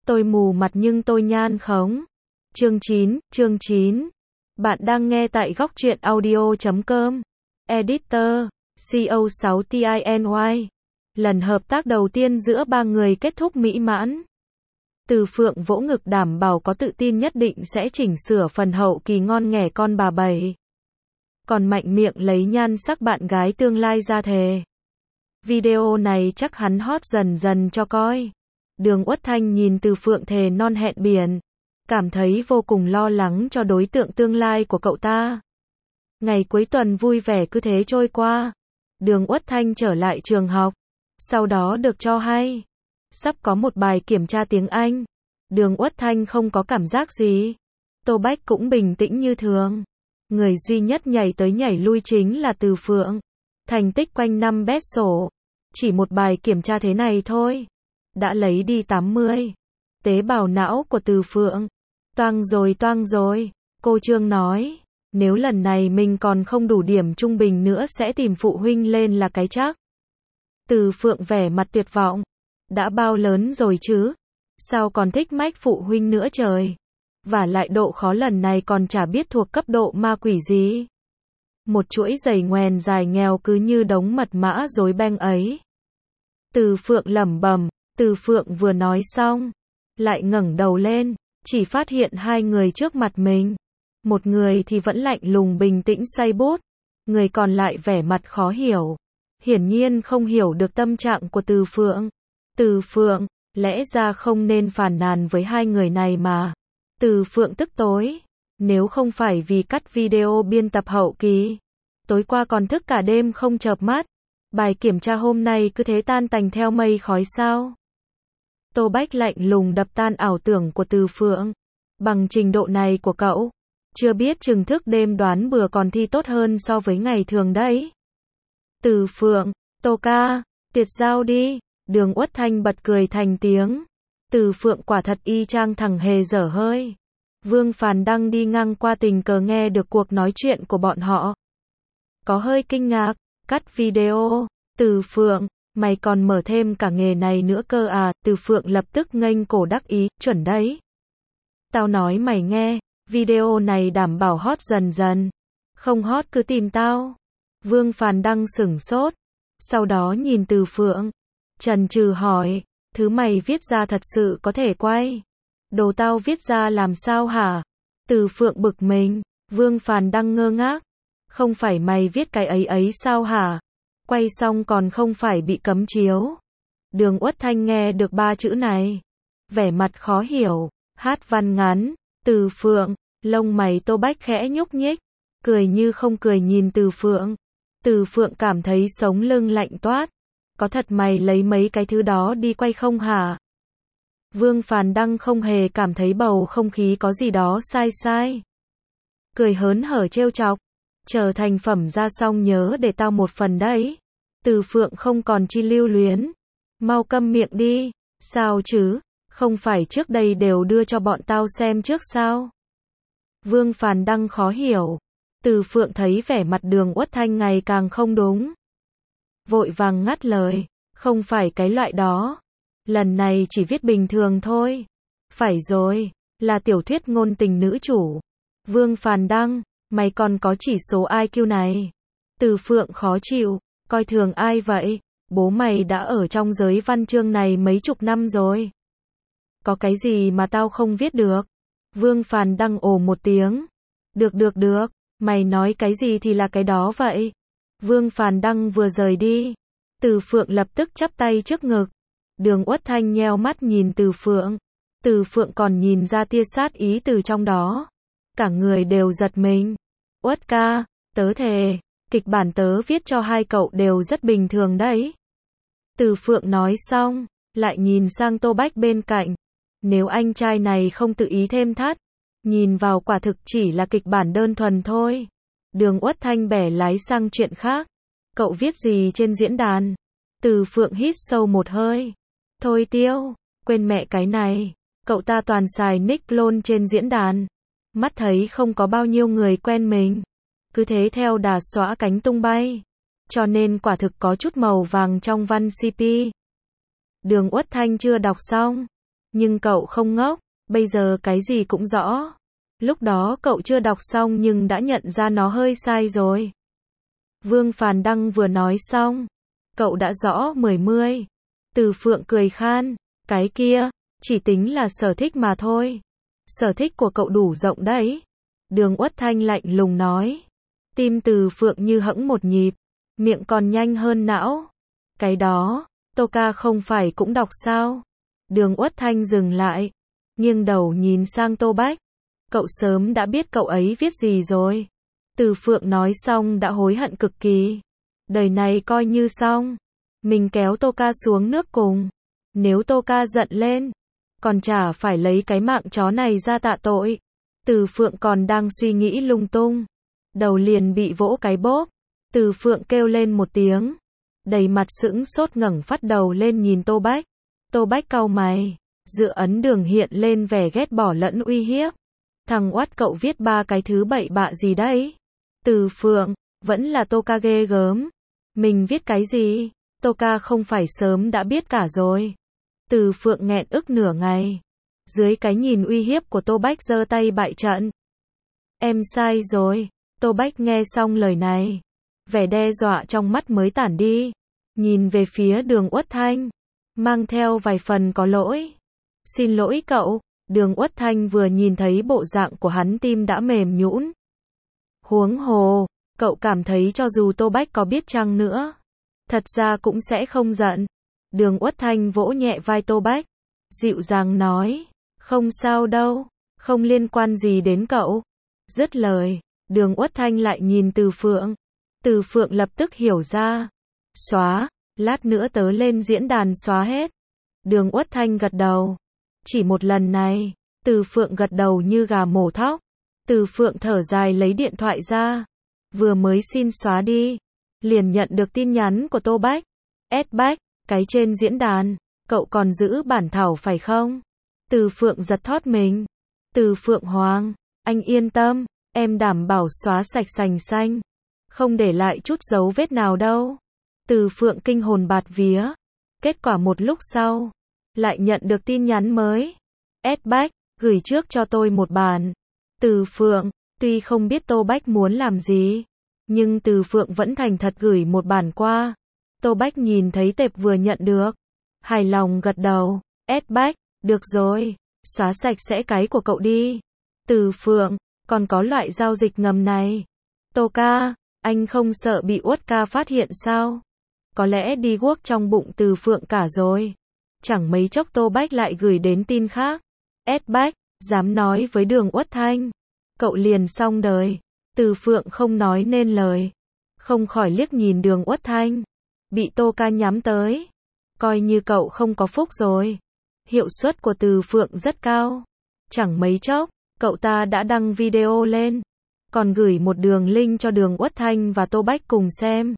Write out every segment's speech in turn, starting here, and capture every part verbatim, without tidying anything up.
Tôi mù mặt nhưng tôi nhan khống. Chương chín, chương chín. Bạn đang nghe tại góc truyện audio chấm com. Editor, C O sáu T I N Y. Lần hợp tác đầu tiên giữa ba người kết thúc mỹ mãn. Từ Phượng vỗ ngực đảm bảo có tự tin nhất định sẽ chỉnh sửa phần hậu kỳ ngon nghẻ con bà bảy. Còn mạnh miệng lấy nhan sắc bạn gái tương lai ra thề. Video này chắc hắn hot dần dần cho coi. Đường Uất Thanh nhìn Từ Phượng thề non hẹn biển, cảm thấy vô cùng lo lắng cho đối tượng tương lai của cậu ta. Ngày cuối tuần vui vẻ cứ thế trôi qua. Đường Uất Thanh trở lại trường học, sau đó được cho hay sắp có một bài kiểm tra tiếng Anh. Đường Uất Thanh không có cảm giác gì. Tô Bách cũng bình tĩnh như thường. Người duy nhất nhảy tới nhảy lui chính là Từ Phượng. Thành tích quanh năm bét sổ. Chỉ một bài kiểm tra thế này thôi đã lấy đi tám mươi tế bào não của Từ Phượng. Toang rồi toang rồi, cô Trương nói. Nếu lần này mình còn không đủ điểm trung bình nữa sẽ tìm phụ huynh lên là cái chắc. Từ Phượng vẻ mặt tuyệt vọng. Đã bao lớn rồi chứ? Sao còn thích mách phụ huynh nữa trời? Và lại độ khó lần này còn chả biết thuộc cấp độ ma quỷ gì. Một chuỗi giày ngoèn dài nghèo cứ như đống mật mã rối beng ấy. Từ Phượng lẩm bẩm. Từ Phượng vừa nói xong, lại ngẩng đầu lên, chỉ phát hiện hai người trước mặt mình. Một người thì vẫn lạnh lùng bình tĩnh xoay bút, người còn lại vẻ mặt khó hiểu. Hiển nhiên không hiểu được tâm trạng của Từ Phượng. Từ Phượng, lẽ ra không nên phàn nàn với hai người này mà. Từ Phượng tức tối. Nếu không phải vì cắt video biên tập hậu kỳ, tối qua còn thức cả đêm không chợp mắt. Bài kiểm tra hôm nay cứ thế tan tành theo mây khói sao? Tô Bách lạnh lùng đập tan ảo tưởng của Từ Phượng. Bằng trình độ này của cậu, chưa biết chừng thức đêm đoán bừa còn thi tốt hơn so với ngày thường đấy. Từ Phượng, Tô ca, tiệt giao đi. Đường Uất Thanh bật cười thành tiếng. Từ Phượng quả thật y chang thằng hề dở hơi. Vương Phàn Đăng đi ngang qua tình cờ nghe được cuộc nói chuyện của bọn họ. Có hơi kinh ngạc, cắt video. Từ Phượng, mày còn mở thêm cả nghề này nữa cơ à? Từ Phượng lập tức nghênh cổ đắc ý, chuẩn đấy. Tao nói mày nghe, video này đảm bảo hot dần dần. Không hot cứ tìm tao. Vương Phàn Đăng sửng sốt, sau đó nhìn Từ Phượng, chần chừ hỏi, thứ mày viết ra thật sự có thể quay? Đồ tao viết ra làm sao hả? Từ Phượng bực mình. Vương Phàn Đăng ngơ ngác. Không phải mày viết cái ấy ấy sao hả? Quay xong còn không phải bị cấm chiếu. Đường Uất Thanh nghe được ba chữ này, vẻ mặt khó hiểu. Hát văn ngắn. Từ Phượng, lông mày Tô Bách khẽ nhúc nhích, cười như không cười nhìn Từ Phượng. Từ Phượng cảm thấy sống lưng lạnh toát. Có thật mày lấy mấy cái thứ đó đi quay không hả? Vương Phàn Đăng không hề cảm thấy bầu không khí có gì đó sai sai. Cười hớn hở trêu chọc. Chờ thành phẩm ra xong nhớ để tao một phần đấy. Từ Phượng không còn chi lưu luyến. Mau câm miệng đi. Sao chứ? Không phải trước đây đều đưa cho bọn tao xem trước sao? Vương Phàn Đăng khó hiểu. Từ Phượng thấy vẻ mặt Đường Uất Thanh ngày càng không đúng, vội vàng ngắt lời. Không phải cái loại đó. Lần này chỉ viết bình thường thôi. Phải rồi, là tiểu thuyết ngôn tình nữ chủ. Vương Phàn Đăng, mày còn có chỉ số I Q này. Từ Phượng khó chịu. Coi thường ai vậy? Bố mày đã ở trong giới văn chương này mấy chục năm rồi. Có cái gì mà tao không viết được? Vương Phàn Đăng ồ một tiếng. Được được được, mày nói cái gì thì là cái đó vậy. Vương Phàn Đăng vừa rời đi, Từ Phượng lập tức chắp tay trước ngực. Đường Uất Thanh nheo mắt nhìn Từ Phượng. Từ Phượng còn nhìn ra tia sát ý từ trong đó. Cả người đều giật mình. Uất ca, tớ thề, kịch bản tớ viết cho hai cậu đều rất bình thường đấy. Từ Phượng nói xong, lại nhìn sang Tô Bách bên cạnh. Nếu anh trai này không tự ý thêm thắt, nhìn vào quả thực chỉ là kịch bản đơn thuần thôi. Đường Uất Thanh bẻ lái sang chuyện khác. Cậu viết gì trên diễn đàn? Từ Phượng hít sâu một hơi. Thôi Tiêu, quên mẹ cái này. Cậu ta toàn xài nick clone trên diễn đàn. Mắt thấy không có bao nhiêu người quen mình. Cứ thế theo đà xõa cánh tung bay. Cho nên quả thực có chút màu vàng trong văn xê pê. Đường Uất Thanh chưa đọc xong. Nhưng cậu không ngốc, bây giờ cái gì cũng rõ. Lúc đó cậu chưa đọc xong nhưng đã nhận ra nó hơi sai rồi. Vương Phàn Đăng vừa nói xong. Cậu đã rõ mười mươi. Từ Phượng cười khan. Cái kia, chỉ tính là sở thích mà thôi. Sở thích của cậu đủ rộng đấy. Đường Uất Thanh lạnh lùng nói. Tim Từ Phượng như hẫng một nhịp. Miệng còn nhanh hơn não. Cái đó, Tô ca không phải cũng đọc sao? Đường Uất Thanh dừng lại. Nghiêng đầu nhìn sang Tô Bách. Cậu sớm đã biết cậu ấy viết gì rồi. Từ Phượng nói xong đã hối hận cực kỳ. Đời này coi như xong. Mình kéo Tô ca xuống nước cùng. Nếu Tô ca giận lên, còn chả phải lấy cái mạng chó này ra tạ tội. Từ Phượng còn đang suy nghĩ lung tung. Đầu liền bị vỗ cái bốp. Từ Phượng kêu lên một tiếng. Đầy mặt sững sốt ngẩng phát đầu lên nhìn Tô Bách. Tô Bách cau mày. Giữa ấn đường hiện lên vẻ ghét bỏ lẫn uy hiếp. Thằng oát cậu viết ba cái thứ bậy bạ gì đấy? Từ Phượng, vẫn là Tô ca ghê gớm. Mình viết cái gì? Tô ca không phải sớm đã biết cả rồi. Từ Phượng nghẹn ức nửa ngày. Dưới cái nhìn uy hiếp của Tô Bách giơ tay bại trận. Em sai rồi. Tô Bách nghe xong lời này. Vẻ đe dọa trong mắt mới tản đi. Nhìn về phía Đường Uất Thanh. Mang theo vài phần có lỗi. Xin lỗi cậu. Đường Uất Thanh vừa nhìn thấy bộ dạng của hắn tim đã mềm nhũn. Huống hồ, cậu cảm thấy cho dù Tô Bách có biết chăng nữa, thật ra cũng sẽ không giận. Đường Uất Thanh vỗ nhẹ vai Tô Bách, dịu dàng nói, không sao đâu, không liên quan gì đến cậu. Dứt lời, Đường Uất Thanh lại nhìn Từ Phượng. Từ Phượng lập tức hiểu ra. Xóa, lát nữa tớ lên diễn đàn xóa hết. Đường Uất Thanh gật đầu. Chỉ một lần này, Từ Phượng gật đầu như gà mổ thóc. Từ Phượng thở dài lấy điện thoại ra. Vừa mới xin xóa đi, liền nhận được tin nhắn của Tô Bách. Ét Bách, cái trên diễn đàn, cậu còn giữ bản thảo phải không? Từ Phượng giật thót mình. Từ Phượng Hoàng, anh yên tâm, em đảm bảo xóa sạch sành xanh. Không để lại chút dấu vết nào đâu. Từ Phượng kinh hồn bạt vía. Kết quả một lúc sau, lại nhận được tin nhắn mới. Ét Bách, gửi trước cho tôi một bản. Từ Phượng, tuy không biết Tô Bách muốn làm gì, nhưng Từ Phượng vẫn thành thật gửi một bản qua. Tô Bách nhìn thấy tệp vừa nhận được. Hài lòng gật đầu. Ét Bách, được rồi, xóa sạch sẽ cái của cậu đi. Từ Phượng, còn có loại giao dịch ngầm này. Tô ca, anh không sợ bị Uất ca phát hiện sao? Có lẽ đi guốc trong bụng Từ Phượng cả rồi. Chẳng mấy chốc Tô Bách lại gửi đến tin khác. Ét Bách, dám nói với Đường Uất Thanh, cậu liền xong đời. Từ Phượng không nói nên lời. Không khỏi liếc nhìn Đường Uất Thanh. Bị Tô ca nhắm tới. Coi như cậu không có phúc rồi. Hiệu suất của Từ Phượng rất cao. Chẳng mấy chốc, cậu ta đã đăng video lên. Còn gửi một đường link cho Đường Uất Thanh và Tô Bách cùng xem.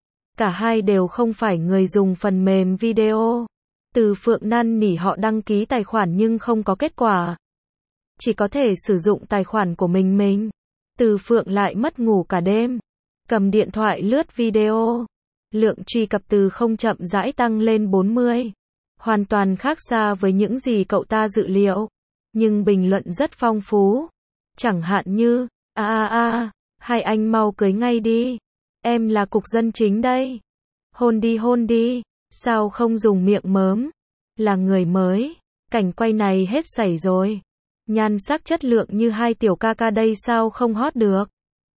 Cả hai đều không phải người dùng phần mềm video. Từ Phượng năn nỉ họ đăng ký tài khoản nhưng không có kết quả. Chỉ có thể sử dụng tài khoản của mình mình. Từ Phượng lại mất ngủ cả đêm. Cầm điện thoại lướt video. Lượng truy cập từ không chậm rãi tăng lên bốn mươi. Hoàn toàn khác xa với những gì cậu ta dự liệu. Nhưng bình luận rất phong phú. Chẳng hạn như, a a a, hai anh mau cưới ngay đi. Em là cục dân chính đây. Hôn đi hôn đi. Sao không dùng miệng mớm? Là người mới. Cảnh quay này hết sảy rồi. Nhan sắc chất lượng như hai tiểu ca ca đây sao không hot được?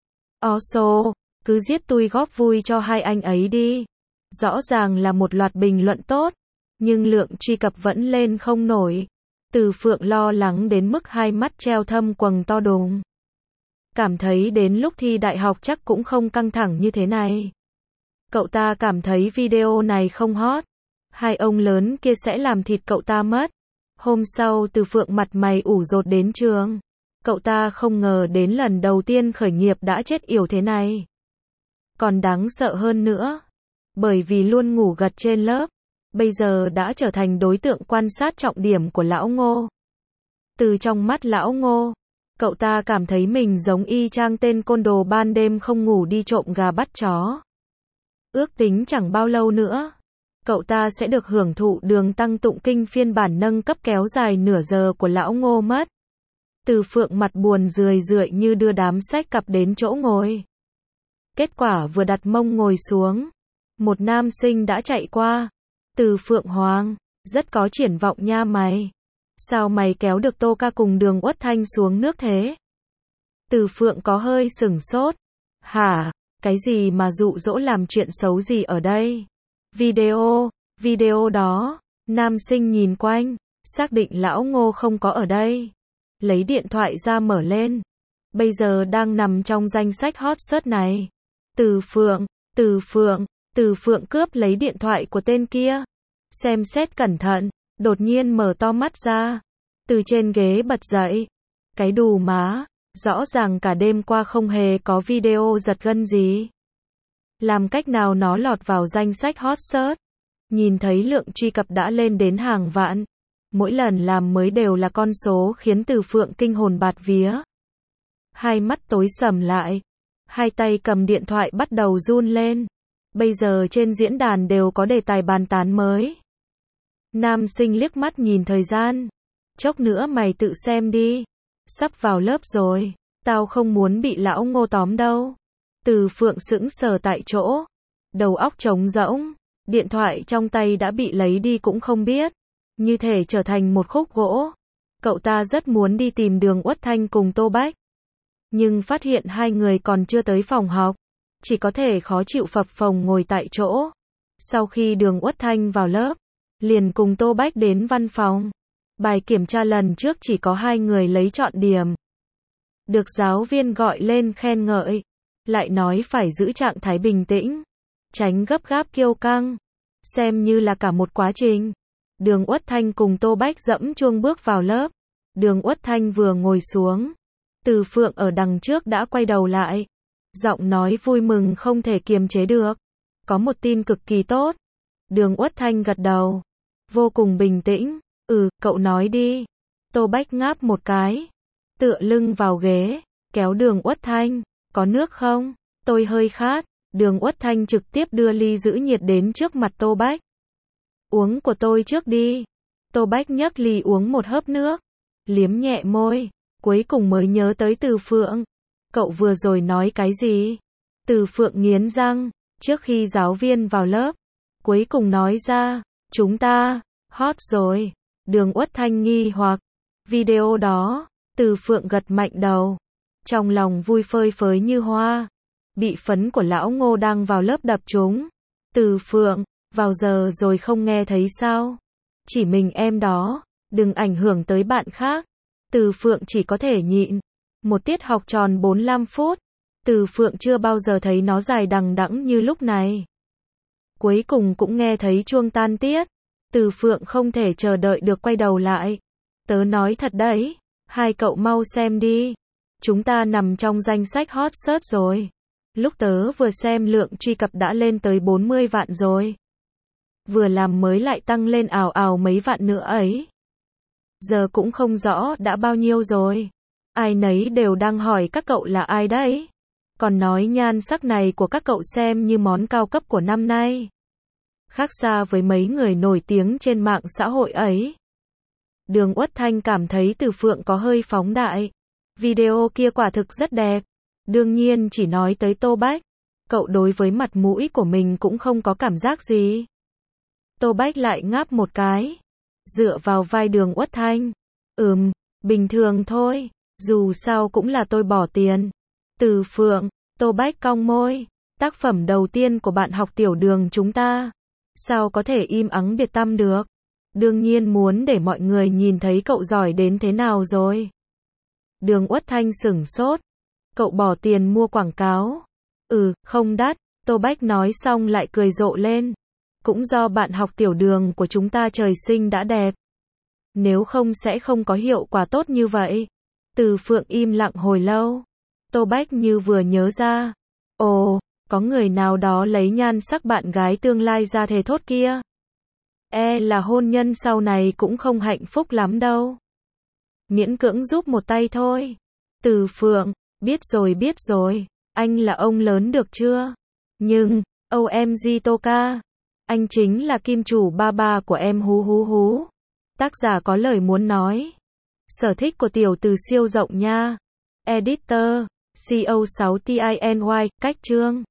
Also, cứ giết tui góp vui cho hai anh ấy đi. Rõ ràng là một loạt bình luận tốt. Nhưng lượng truy cập vẫn lên không nổi. Từ Phượng lo lắng đến mức hai mắt treo thâm quầng to đùng. Cảm thấy đến lúc thi đại học chắc cũng không căng thẳng như thế này. Cậu ta cảm thấy video này không hot. Hai ông lớn kia sẽ làm thịt cậu ta mất. Hôm sau Từ Phượng mặt mày ủ rột đến trường. Cậu ta không ngờ đến lần đầu tiên khởi nghiệp đã chết yểu thế này. Còn đáng sợ hơn nữa. Bởi vì luôn ngủ gật trên lớp. Bây giờ đã trở thành đối tượng quan sát trọng điểm của lão Ngô. Từ trong mắt lão Ngô, cậu ta cảm thấy mình giống y chang tên côn đồ ban đêm không ngủ đi trộm gà bắt chó. Ước tính chẳng bao lâu nữa, cậu ta sẽ được hưởng thụ đường tăng tụng kinh phiên bản nâng cấp kéo dài nửa giờ của lão Ngô mất. Từ Phượng mặt buồn rười rượi như đưa đám sách cặp đến chỗ ngồi. Kết quả vừa đặt mông ngồi xuống, một nam sinh đã chạy qua. Từ Phượng Hoàng, rất có triển vọng nha mày. Sao mày kéo được Tô Ca cùng Đường Uất Thanh xuống nước thế? Từ Phượng có hơi sửng sốt. Hả? Cái gì mà dụ dỗ làm chuyện xấu gì ở đây? Video, video đó. Nam sinh nhìn quanh, xác định lão Ngô không có ở đây. Lấy điện thoại ra mở lên. Bây giờ đang nằm trong danh sách hot search này. Từ Phượng, Từ Phượng, Từ Phượng cướp lấy điện thoại của tên kia. Xem xét cẩn thận, đột nhiên mở to mắt ra. Từ trên ghế bật dậy. Cái đù má, rõ ràng cả đêm qua không hề có video giật gân gì. Làm cách nào nó lọt vào danh sách hot search? Nhìn thấy lượng truy cập đã lên đến hàng vạn. Mỗi lần làm mới đều là con số khiến Từ Phượng kinh hồn bạt vía. Hai mắt tối sầm lại. Hai tay cầm điện thoại bắt đầu run lên. Bây giờ trên diễn đàn đều có đề tài bàn tán mới. Nam sinh liếc mắt nhìn thời gian. Chốc nữa mày tự xem đi. Sắp vào lớp rồi. Tao không muốn bị lão Ngô tóm đâu. Từ Phượng sững sờ tại chỗ. Đầu óc trống rỗng. Điện thoại trong tay đã bị lấy đi cũng không biết. Như thể trở thành một khúc gỗ. Cậu ta rất muốn đi tìm Đường Uất Thanh cùng Tô Bách. Nhưng phát hiện hai người còn chưa tới phòng học. Chỉ có thể khó chịu phập phồng ngồi tại chỗ. Sau khi Đường Uất Thanh vào lớp, liền cùng Tô Bách đến văn phòng. Bài kiểm tra lần trước chỉ có hai người lấy trọn điểm. Được giáo viên gọi lên khen ngợi. Lại nói phải giữ trạng thái bình tĩnh. Tránh gấp gáp kiêu căng. Xem như là cả một quá trình. Đường Uất Thanh cùng Tô Bách dẫm chuông bước vào lớp. Đường Uất Thanh vừa ngồi xuống. Từ Phượng ở đằng trước đã quay đầu lại. Giọng nói vui mừng không thể kiềm chế được. Có một tin cực kỳ tốt. Đường Uất Thanh gật đầu. Vô cùng bình tĩnh. Ừ, cậu nói đi. Tô Bách ngáp một cái. Tựa lưng vào ghế. Kéo Đường Uất Thanh. Có nước không? Tôi hơi khát. Đường Uất Thanh trực tiếp đưa ly giữ nhiệt đến trước mặt Tô Bách. Uống của tôi trước đi. Tô Bách nhấc ly uống một hớp nước. Liếm nhẹ môi. Cuối cùng mới nhớ tới Từ Phượng. Cậu vừa rồi nói cái gì? Từ Phượng nghiến răng. Trước khi giáo viên vào lớp. Cuối cùng nói ra. Chúng ta. Hot rồi. Đường Uất Thanh nghi hoặc. Video đó. Từ Phượng gật mạnh đầu. Trong lòng vui phơi phới như hoa. Bị phấn của lão Ngô đang vào lớp đập trúng. Từ Phượng. Vào giờ rồi không nghe thấy sao? Chỉ mình em đó. Đừng ảnh hưởng tới bạn khác. Từ Phượng chỉ có thể nhịn. Một tiết học tròn bốn mươi lăm phút. Từ Phượng chưa bao giờ thấy nó dài đằng đẵng như lúc này. Cuối cùng cũng nghe thấy chuông tan tiết. Từ Phượng không thể chờ đợi được quay đầu lại. Tớ nói thật đấy. Hai cậu mau xem đi. Chúng ta nằm trong danh sách hot search rồi. Lúc tớ vừa xem lượng truy cập đã lên tới bốn mươi vạn rồi. Vừa làm mới lại tăng lên ào ào mấy vạn nữa ấy. Giờ cũng không rõ đã bao nhiêu rồi. Ai nấy đều đang hỏi các cậu là ai đấy. Còn nói nhan sắc này của các cậu xem như món cao cấp của năm nay. Khác xa với mấy người nổi tiếng trên mạng xã hội ấy. Đường Uất Thanh cảm thấy Từ Phượng có hơi phóng đại. Video kia quả thực rất đẹp. Đương nhiên chỉ nói tới Tô Bách. Cậu đối với mặt mũi của mình cũng không có cảm giác gì. Tô Bách lại ngáp một cái. Dựa vào vai Đường Uất Thanh. Ừm, bình thường thôi. Dù sao cũng là tôi bỏ tiền. Từ Phượng. Tô Bách cong môi. Tác phẩm đầu tiên của bạn học tiểu Đường chúng ta. Sao có thể im ắng biệt tăm được? Đương nhiên muốn để mọi người nhìn thấy cậu giỏi đến thế nào rồi. Đường Uất Thanh sửng sốt. Cậu bỏ tiền mua quảng cáo. Ừ, không đắt. Tô Bách nói xong lại cười rộ lên. Cũng do bạn học tiểu Đường của chúng ta trời sinh đã đẹp. Nếu không sẽ không có hiệu quả tốt như vậy. Từ Phượng im lặng hồi lâu. Tô Bách như vừa nhớ ra. Ồ, có người nào đó lấy nhan sắc bạn gái tương lai ra thề thốt kia. E là hôn nhân sau này cũng không hạnh phúc lắm đâu. Miễn cưỡng giúp một tay thôi. Từ Phượng, biết rồi biết rồi. Anh là ông lớn được chưa? Nhưng, ô em giê Tô Ca. Anh chính là kim chủ ba ba của em hú hú hú. Tác giả có lời muốn nói. Sở thích của tiểu từ siêu rộng nha. Editor, C O sáu T I N Y, cách chương.